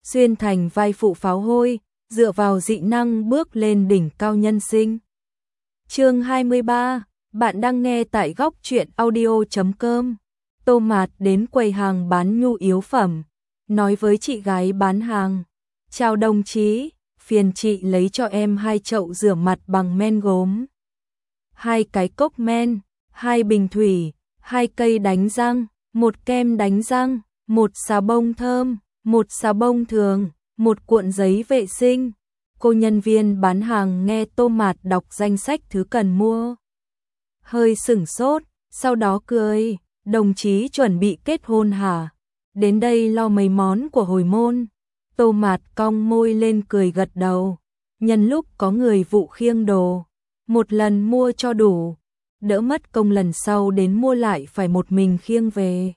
xuyên thành vai phụ pháo hôi, dựa vào dị năng bước lên đỉnh cao nhân sinh. Chương 23, bạn đang nghe tại góc truyện audio.com. Tô Mạt đến quầy hàng bán nhu yếu phẩm, nói với chị gái bán hàng: "Chào đồng chí, phiền chị lấy cho em 2 chậu rửa mặt bằng men gốm, 2 cái cốc men, 2 bình thủy, 2 cây đánh răng, 1 kem đánh răng, 1 xà bông thơm, 1 xà bông thường, 1 cuộn giấy vệ sinh." Cô nhân viên bán hàng nghe Tô Mạt đọc danh sách thứ cần mua, hơi sửng sốt, sau đó cười: "Đồng chí chuẩn bị kết hôn hả? Đến đây lo mấy món của hồi môn." Tô Mạt cong môi lên cười gật đầu. Nhân lúc có người vụ khiêng đồ, một lần mua cho đủ, đỡ mất công lần sau đến mua lại phải một mình khiêng về.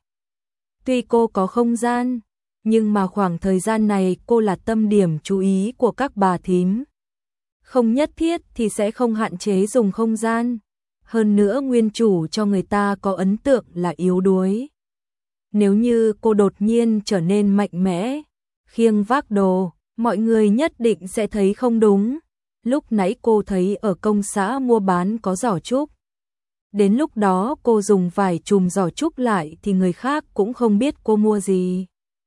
Tuy cô có không gian, nhưng mà khoảng thời gian này cô là tâm điểm chú ý của các bà thím. Không nhất thiết thì sẽ không hạn chế dùng không gian. Hơn nữa nguyên chủ cho người ta có ấn tượng là yếu đuối. Nếu như cô đột nhiên trở nên mạnh mẽ, khiêng vác đồ, mọi người nhất định sẽ thấy không đúng. Lúc nãy cô thấy ở công xã mua bán có giỏ trúc. Đến lúc đó cô dùng vải trùm giỏ trúc lại thì người khác cũng không biết cô mua gì.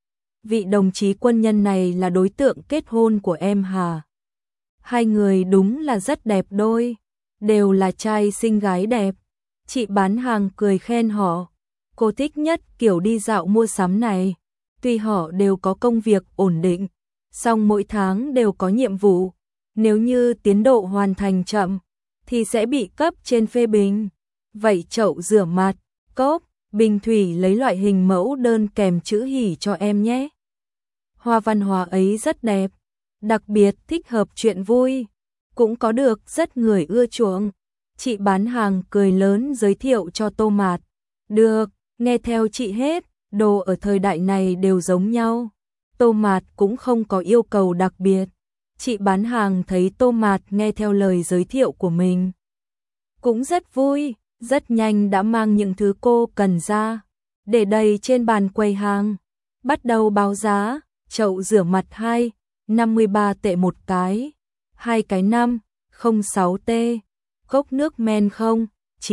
Vị đồng chí quân nhân này là đối tượng kết hôn của em hả? Hai người đúng là rất đẹp đôi, đều là trai xinh gái đẹp. Chị bán hàng cười khen họ. Cô thích nhất kiểu đi dạo mua sắm này. Tuy họ đều có công việc ổn định, song mỗi tháng đều có nhiệm vụ. Nếu như tiến độ hoàn thành chậm, thì sẽ bị cấp trên phê bình. Vậy chậu rửa mặt, cốc, bình thủy lấy loại hình mẫu đơn kèm chữ hỉ cho em nhé. Hoa văn hóa ấy rất đẹp, đặc biệt thích hợp chuyện vui, cũng có được rất người ưa chuộng. Chị bán hàng cười lớn giới thiệu cho Tô Mạt. Được, nghe theo chị hết, đồ ở thời đại này đều giống nhau. Tô Mạt cũng không có yêu cầu đặc biệt. Chị bán hàng thấy Tô Mạt nghe theo lời giới thiệu của mình, cũng rất vui, rất nhanh đã mang những thứ cô cần ra, để đầy trên bàn quầy hàng. Bắt đầu báo giá. Chậu rửa mặt 2, 53 tệ một cái, 2 cái 5, 06 tê. Cốc nước men 0,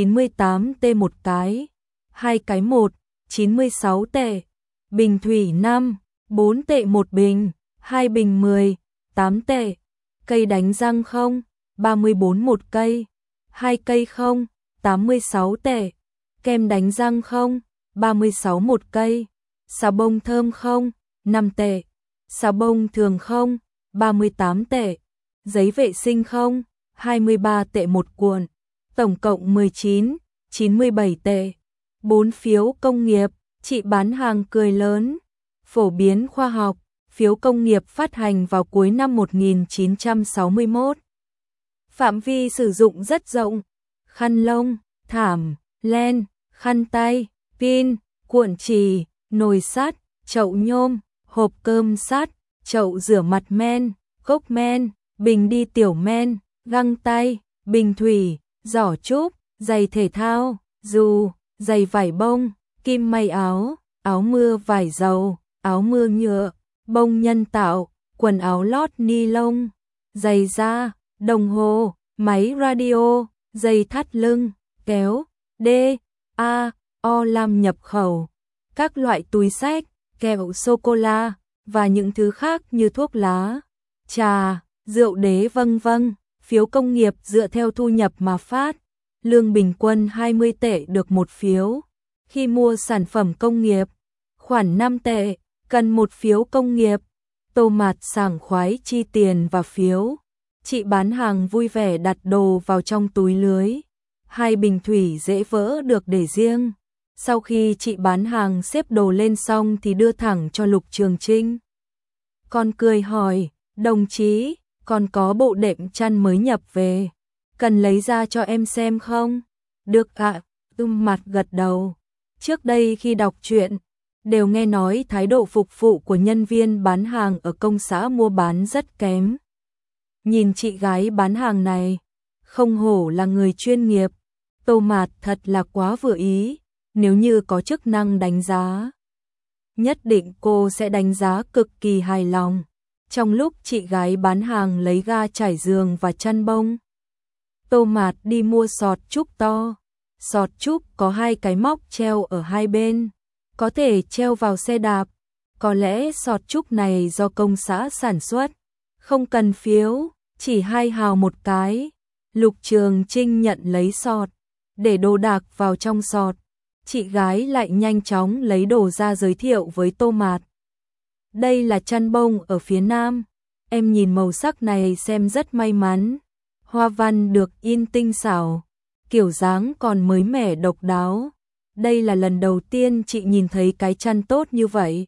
98 tê một cái, 2 cái 1, 96 tệ. Bình thủy 5, 4 tệ một bình, 2 bình 10, 8 tệ. Cây đánh răng 0, 34 một cây, 2 cây 0, 86 tệ. Kem đánh răng 0, 36 một cây. Xà bông thơm 0, 5 tệ. Xà bông thường 0, 38 tệ. Giấy vệ sinh 0, 23 tệ một cuộn. Tổng cộng 19, 97 tệ. 4 phiếu công nghiệp. Chị bán hàng cười lớn. Phổ biến khoa học. Phiếu công nghiệp phát hành vào cuối năm 1961. Phạm vi sử dụng rất rộng. Khăn lông, thảm, len, khăn tay, pin, cuộn chì, nồi sắt, chậu nhôm, hộp cơm sắt, chậu rửa mặt men, cốc men, bình đi tiểu men, găng tay, bình thủy, giỏ trúc, giày thể thao, dù, giày vải bông, kim may áo, áo mưa vải dầu, áo mưa nhựa, bông nhân tạo, quần áo lót ni lông, giày da, đồng hồ, máy radio, dây thắt lưng, kéo, D, A, O làm nhập khẩu, các loại túi xách, kẹo sô-cô-la và những thứ khác như thuốc lá, trà, rượu đế vân vân. Phiếu công nghiệp dựa theo thu nhập mà phát, lương bình quân 20 tệ được một phiếu. Khi mua sản phẩm công nghiệp, khoản 5 tệ, cần một phiếu công nghiệp. Tô Mạt sảng khoái chi tiền và phiếu. Chị bán hàng vui vẻ đặt đồ vào trong túi lưới. 2 bình thủy dễ vỡ được để riêng. Sau khi chị bán hàng xếp đồ lên xong thì đưa thẳng cho Lục Trường Trinh. Con cười hỏi, đồng chí, con có bộ đệm chăn mới nhập về, cần lấy ra cho em xem không? Được ạ, Mạt gật đầu. Trước đây khi đọc truyện, đều nghe nói thái độ phục vụ của nhân viên bán hàng ở công xã mua bán rất kém. Nhìn chị gái bán hàng này, không hổ là người chuyên nghiệp. Tô Mạt thật là quá vừa ý, nếu như có chức năng đánh giá. nhất định cô sẽ đánh giá cực kỳ hài lòng. Trong lúc chị gái bán hàng lấy ga trải giường và chăn bông, Tô Mạt đi mua sọt trúc to. Sọt trúc có 2 cái móc treo ở hai bên, có thể treo vào xe đạp. Có lẽ sọt trúc này do công xã sản xuất, không cần phiếu, chỉ 2 hào một cái. Lục Trường Trinh nhận lấy sọt, để đồ đạc vào trong sọt. Chị gái lại nhanh chóng lấy đồ ra giới thiệu với Tô Mạt. Đây là chăn bông ở phía Nam, em nhìn màu sắc này xem rất may mắn. Hoa văn được in tinh xảo, kiểu dáng còn mới mẻ độc đáo. Đây là lần đầu tiên chị nhìn thấy cái chăn tốt như vậy.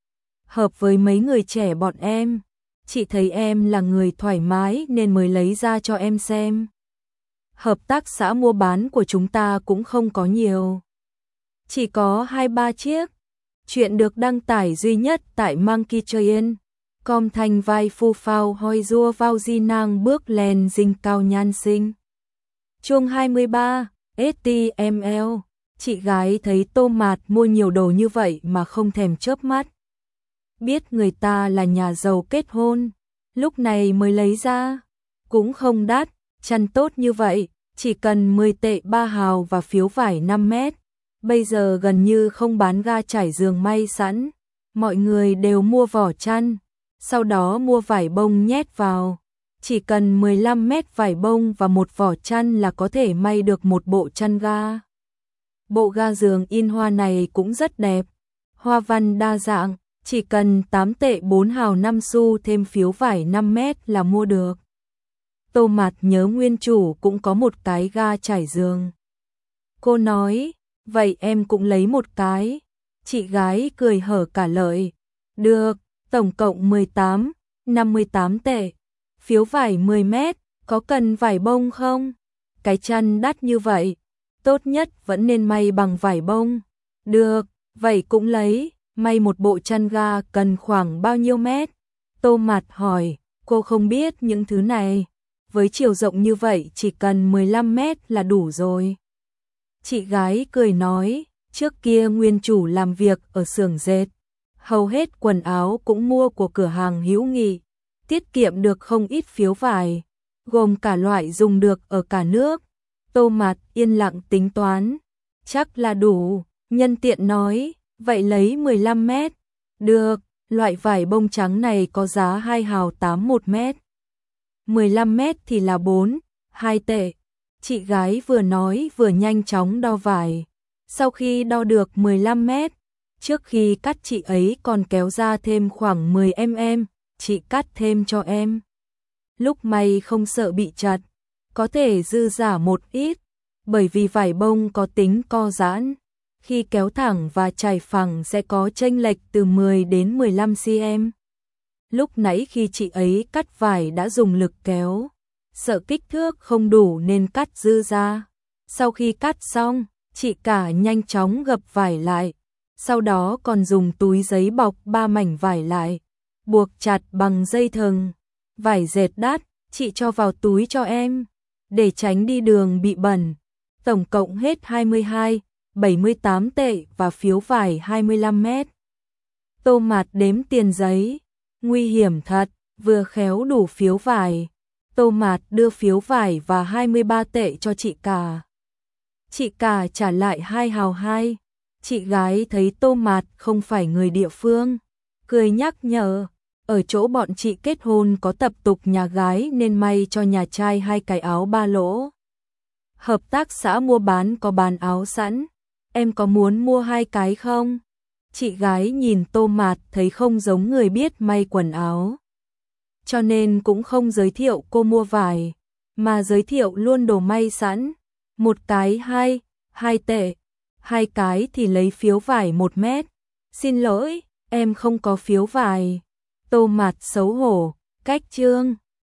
Hợp với mấy người trẻ bọn em. Chị thấy em là người thoải mái nên mới lấy ra cho em xem. Hợp tác xã mua bán của chúng ta cũng không có nhiều, chỉ có 2-3 chiếc. Chuyện được đăng tải duy nhất tại Monkey Train. Com thành vai phu phao hoi rua vào di nang bước lên dinh cao nhan sinh. Chương 23, HTML. Chị gái thấy Tô Mạt mua nhiều đồ như vậy mà không thèm chớp mắt. Biết người ta là nhà giàu kết hôn, lúc này mới lấy ra. Cũng không đắt, chăn tốt như vậy, chỉ cần 10 tệ 3 hào và phiếu vải 5 mét. Bây giờ gần như không bán ga trải giường may sẵn, mọi người đều mua vỏ chăn, sau đó mua vải bông nhét vào. Chỉ cần 15 mét vải bông và một vỏ chăn là có thể may được một bộ chăn ga. Bộ ga giường in hoa này cũng rất đẹp, hoa văn đa dạng, chỉ cần 8 tệ 4 hào 5 xu thêm phiếu vải 5 mét là mua được. Tô Mạt nhớ nguyên chủ cũng có một cái ga trải giường. Cô nói, vậy em cũng lấy một cái. Chị gái cười hở cả lời. Được, tổng cộng 58 tệ. Phiếu vải 10 mét, có cần vải bông không? Cái chăn đắt như vậy, tốt nhất vẫn nên may bằng vải bông. Được, vậy cũng lấy. May một bộ chăn ga cần khoảng bao nhiêu mét? Tô Mạt hỏi, cô không biết những thứ này. Với chiều rộng như vậy chỉ cần 15 mét là đủ rồi. Chị gái cười nói, trước kia nguyên chủ làm việc ở xưởng dệt, hầu hết quần áo cũng mua của cửa hàng Hữu Nghị, tiết kiệm được không ít phiếu vải, gồm cả loại dùng được ở cả nước. Tô Mạt yên lặng tính toán, chắc là đủ, nhân tiện nói, vậy lấy 15 mét. Được, loại vải bông trắng này có giá 2 hào 8 1 mét. 15 mét thì là 2 tệ. Chị gái vừa nói vừa nhanh chóng đo vải. Sau khi đo được 15 mét, trước khi cắt chị ấy còn kéo ra thêm khoảng 10 mm, chị cắt thêm cho em. Lúc may không sợ bị chật, có thể dư giả một ít, bởi vì vải bông có tính co giãn. Khi kéo thẳng và chải phẳng sẽ có chênh lệch từ 10 đến 15 cm. Lúc nãy khi chị ấy cắt vải đã dùng lực kéo, sợ kích thước không đủ nên cắt dư ra. Sau khi cắt xong, chị cả nhanh chóng gập vải lại, sau đó còn dùng túi giấy bọc 3 mảnh vải lại, buộc chặt bằng dây thừng. Vải dệt đắt, chị cho vào túi cho em, để tránh đi đường bị bẩn. Tổng cộng hết 78 tệ và phiếu vải 25 mét. Tô Mạt đếm tiền giấy, nguy hiểm thật, vừa khéo đủ phiếu vải. Tô Mạt đưa phiếu vải và 23 tệ cho chị cả. Chị cả trả lại 2 hào 2. Chị gái thấy Tô Mạt không phải người địa phương, cười nhắc nhở, ở chỗ bọn chị kết hôn có tập tục nhà gái nên may cho nhà trai 2 cái áo 3 lỗ. Hợp tác xã mua bán có bán áo sẵn, em có muốn mua 2 cái không? Chị gái nhìn Tô Mạt thấy không giống người biết may quần áo, cho nên cũng không giới thiệu cô mua vải, mà giới thiệu luôn đồ may sẵn. Một cái 2 tệ, 2 cái thì lấy phiếu vải 1 mét. Xin lỗi, em không có phiếu vải. Tô Mạt xấu hổ, cách chương.